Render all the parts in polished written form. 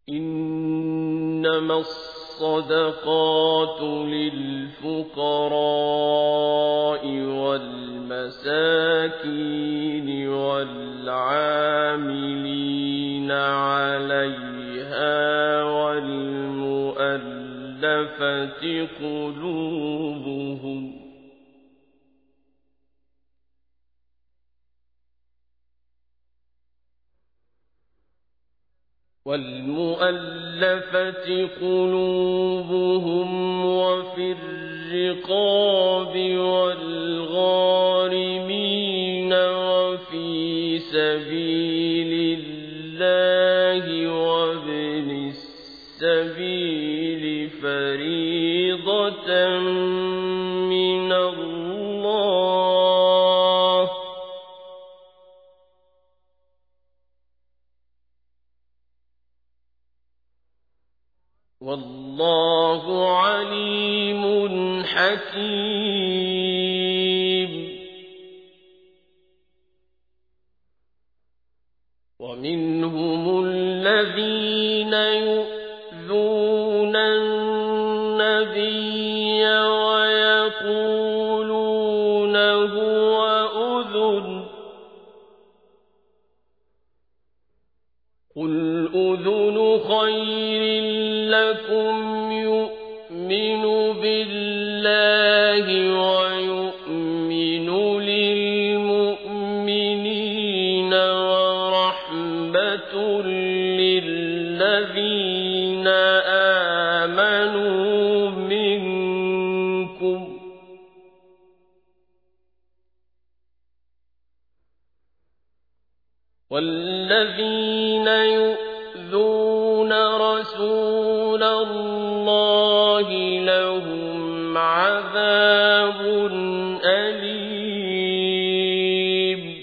إنما الصدقات للفقراء والمساكين والعاملين عليها والمؤلفة قلوبهم وفي الرقاب والغارمين وفي سبيل الله وابن السبيل فريضة من الله والله عليم حكيم. ومنهم الذين يؤذون النبي ويقولون هو أذن قل أذن خير لكم يؤمن بالله ويؤمن للمؤمنين ورحمة للذين آمنوا منكم والذين يؤذون رسول الله لهم عذاب أليم.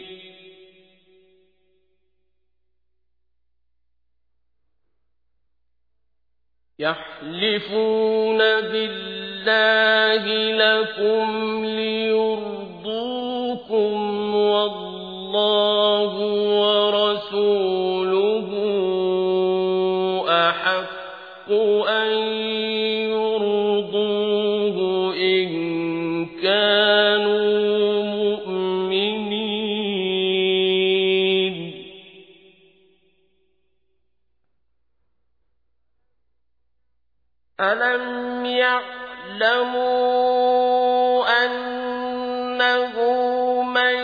يحلفون بالله لكم ليرضوكم والله ورسوله أحق أن يرضوه إن كانوا مؤمنين. ألم يعلموا أنه من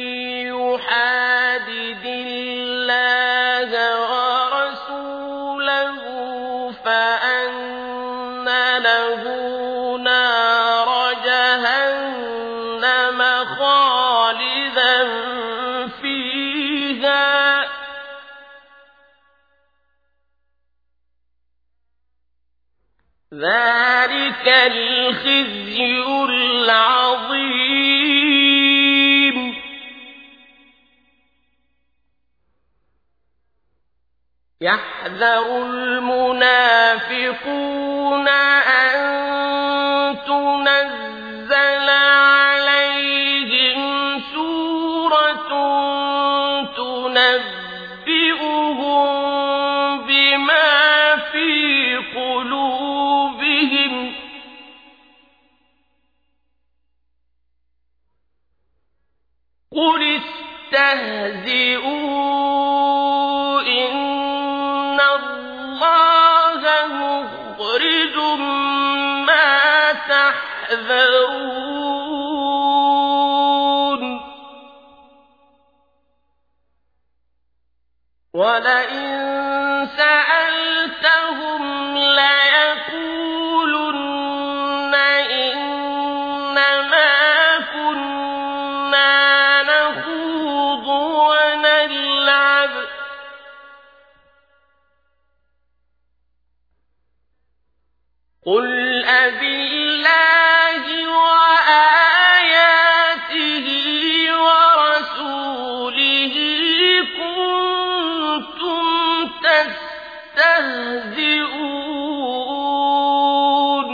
يحادد الله ورسوله فأن له نار جهنم خالدا فيها ذلك الخزي العظيم. يحذر المنافقون أن تنزل عليهم سورة تنبئهم بما في قلوبهم قل استهزئوا إن الله مخرج ما تحذرون ولئن سألتهم ليقولن إنما كنا نخوض ونلعب قل أبالله وآياته ورسوله كنتم تستهزئون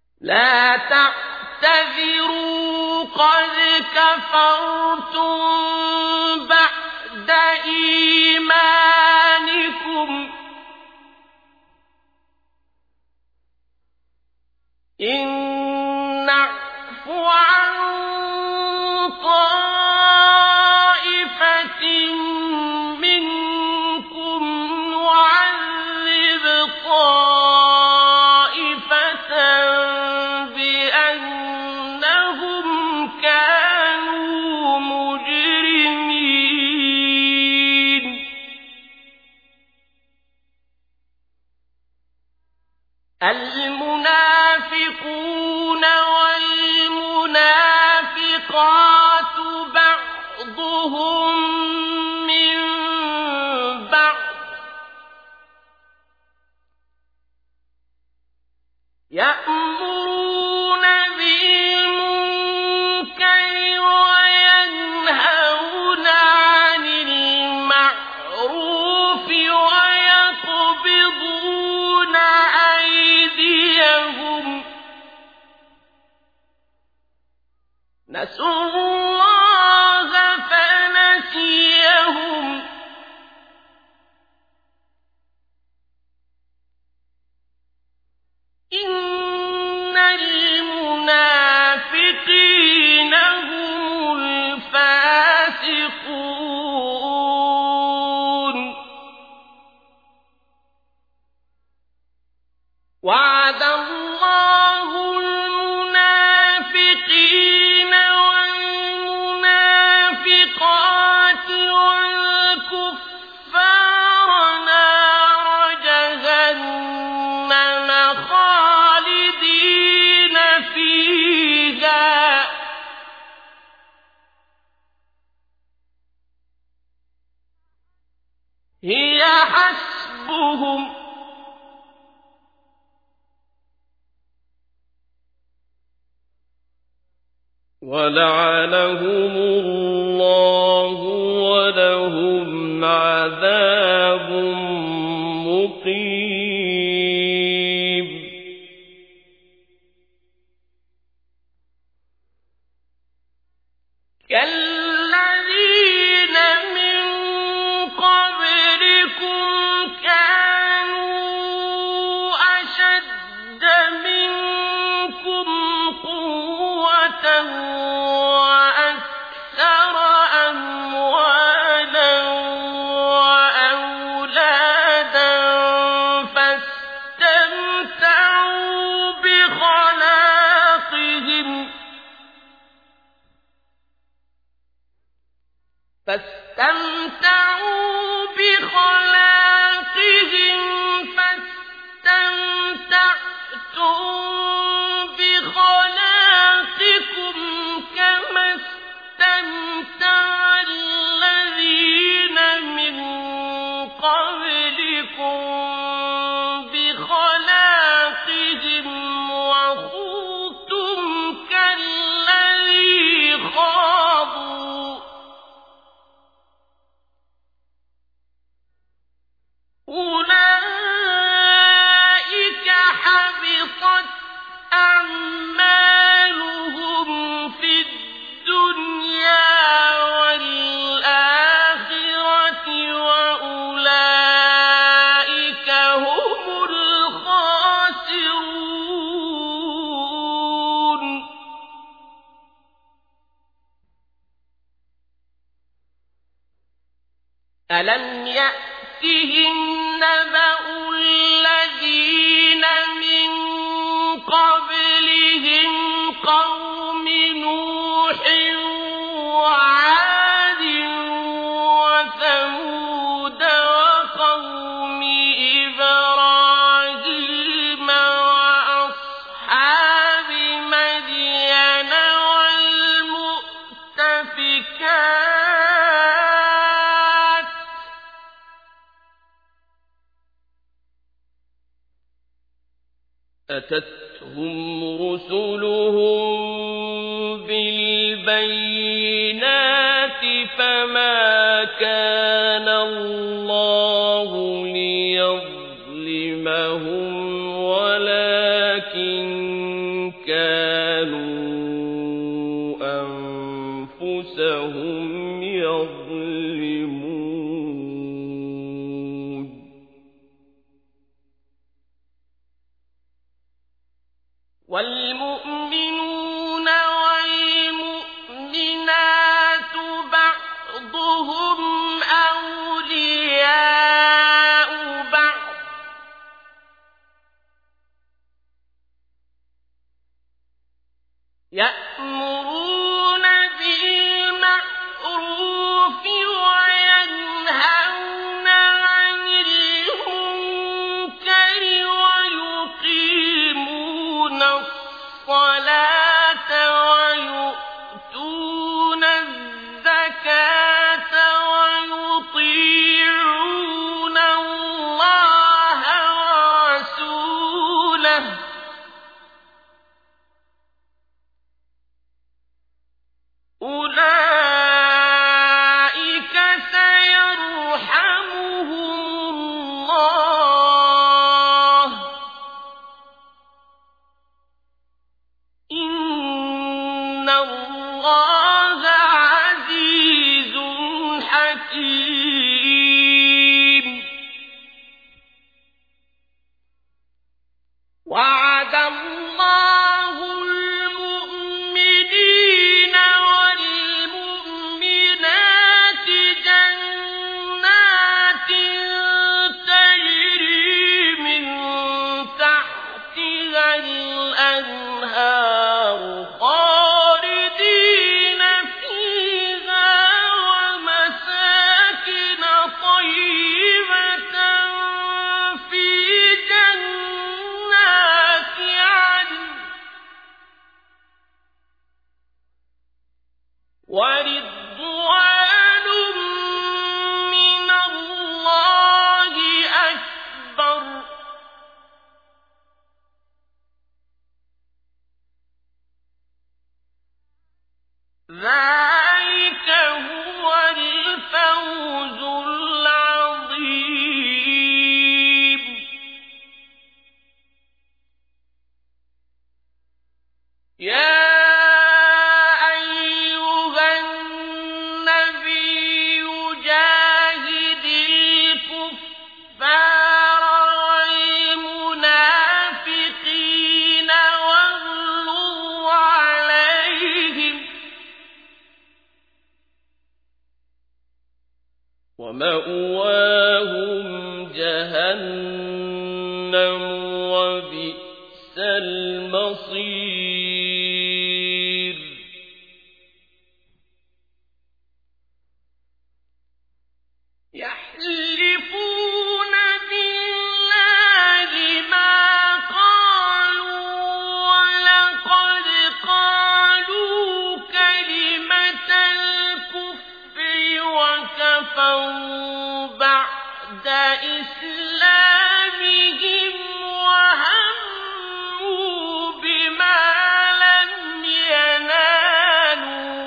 لا تعتذروا قد كفرتم المنافقون والمنافقات بعضهم من بعض يأمرون بالمنكر وينهون عن المعروف ويقبضون أيديهم نسوا الله فنسيهم إن المنافقين هم الفاسقون وعد الله المنافقين والمنافقات والكفار نار جهنم خالدين فيها هي حسبهم ولعنهم الله ولهم عذاب مقيم كالذين من قبلكم كانوا أشد منكم قوة وأكثر أموالا وأولادا فاستمتعوا بخلاقهم فاستمتعتم بخلاقكم كما استمتع الذين من قبلكم بخلاقهم وخضتم كالذي خاضوا أولئك حبطت أعمالهم في الدنيا والآخرة وأولئك هم الخاسرون ألم يأتهم نبأ الذين من قبلهم قوم نوح وعاد وثمود وقوم إبراهيم وأصحاب مدين والمؤتفكات أتتهم رسلهم بالبينات فما كان الله ليظلمهم ولكن كانوا أنفسهم يظلمون والمؤمنون والمؤمنات بعضهم أولياء بعض يأمرون بالمعروف ومأواهم جهنم وبئس المصير يحلفون بالله ما قالوا ولقد قالوا كلمة الكفر وكفروا بعد إسلامهم وهموا بما لم ينالوا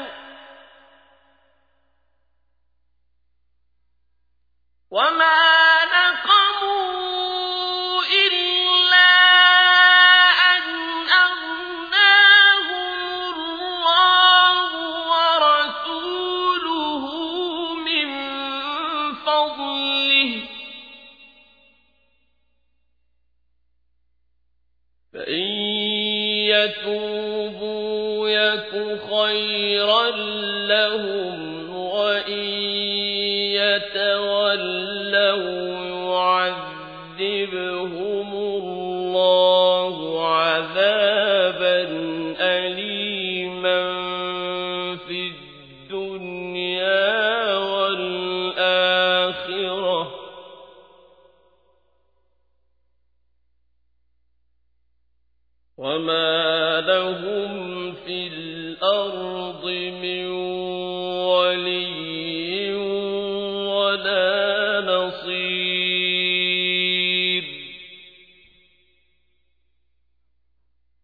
وما نقموا إلا أن أغناهم الله ورسوله من فضله فإن يتوبوا يك خيرا لهم وإن يتولوا يعذبهم الله عذابا أليما في الدنيا والآخرة وما لهم في الأرض من ولي ولا نصير